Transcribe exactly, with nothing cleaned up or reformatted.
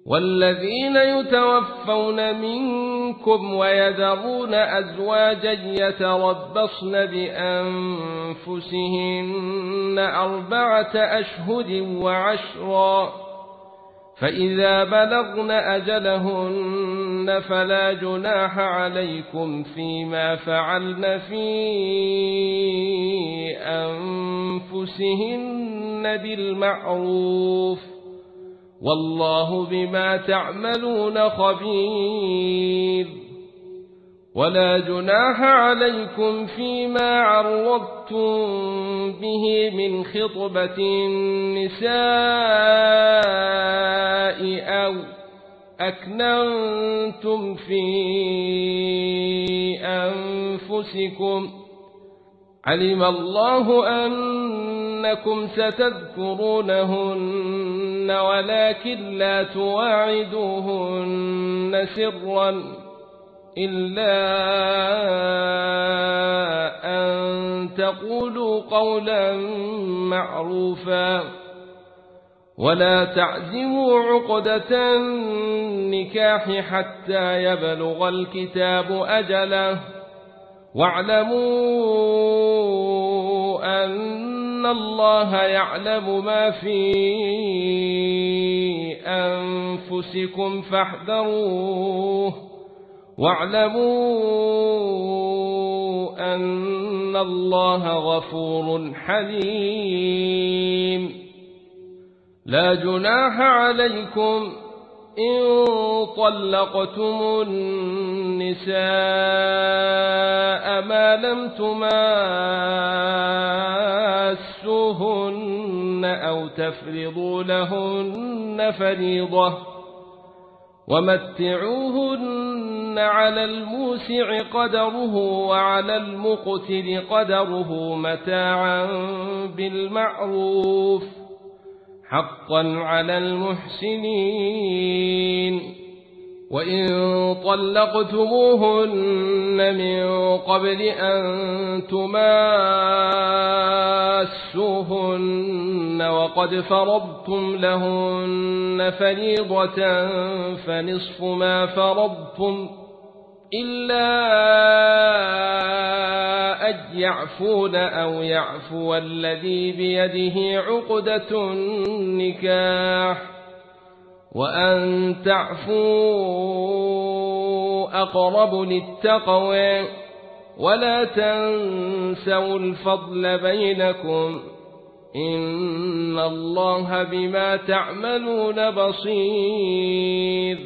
والذين يتوفون منكم ويذرون أزواجا يتربصن بأنفسهن أربعة أشهر وعشرا فإذا بلغن أجلهن فلا جناح عليكم فيما فعلن في أنفسهن بالمعروف والله بما تعملون خبير. ولا جناح عليكم فيما عرضتم به من خطبة النساء أو أكننتم في أنفسكم علم الله أنكم ستذكرونهن ولكن لا تواعدوهن سرا إلا أن تقولوا قولا معروفا ولا تعزموا عقدة النكاح حتى يبلغ الكتاب أجله واعلموا أن الله يعلم ما في أنفسكم فاحذروه واعلموا أن الله غفور حليم. لا جناح عليكم إن طلقتم النساء ما لم تماسوهن أو تفرضوا لهن فريضة ومتعوهن على الموسع قدره وعلى المقتر قدره متاعا بالمعروف حقا على المحسنين. وإن طلقتموهن من قبل أن تماسوهن وقد فرضتم لهن فريضة فنصف ما فرضتم إلا أن يعفون أو يعفو الذي بيده عقدة النكاح وأن تعفوا أقرب للتقوى ولا تنسوا الفضل بينكم إن الله بما تعملون بصير.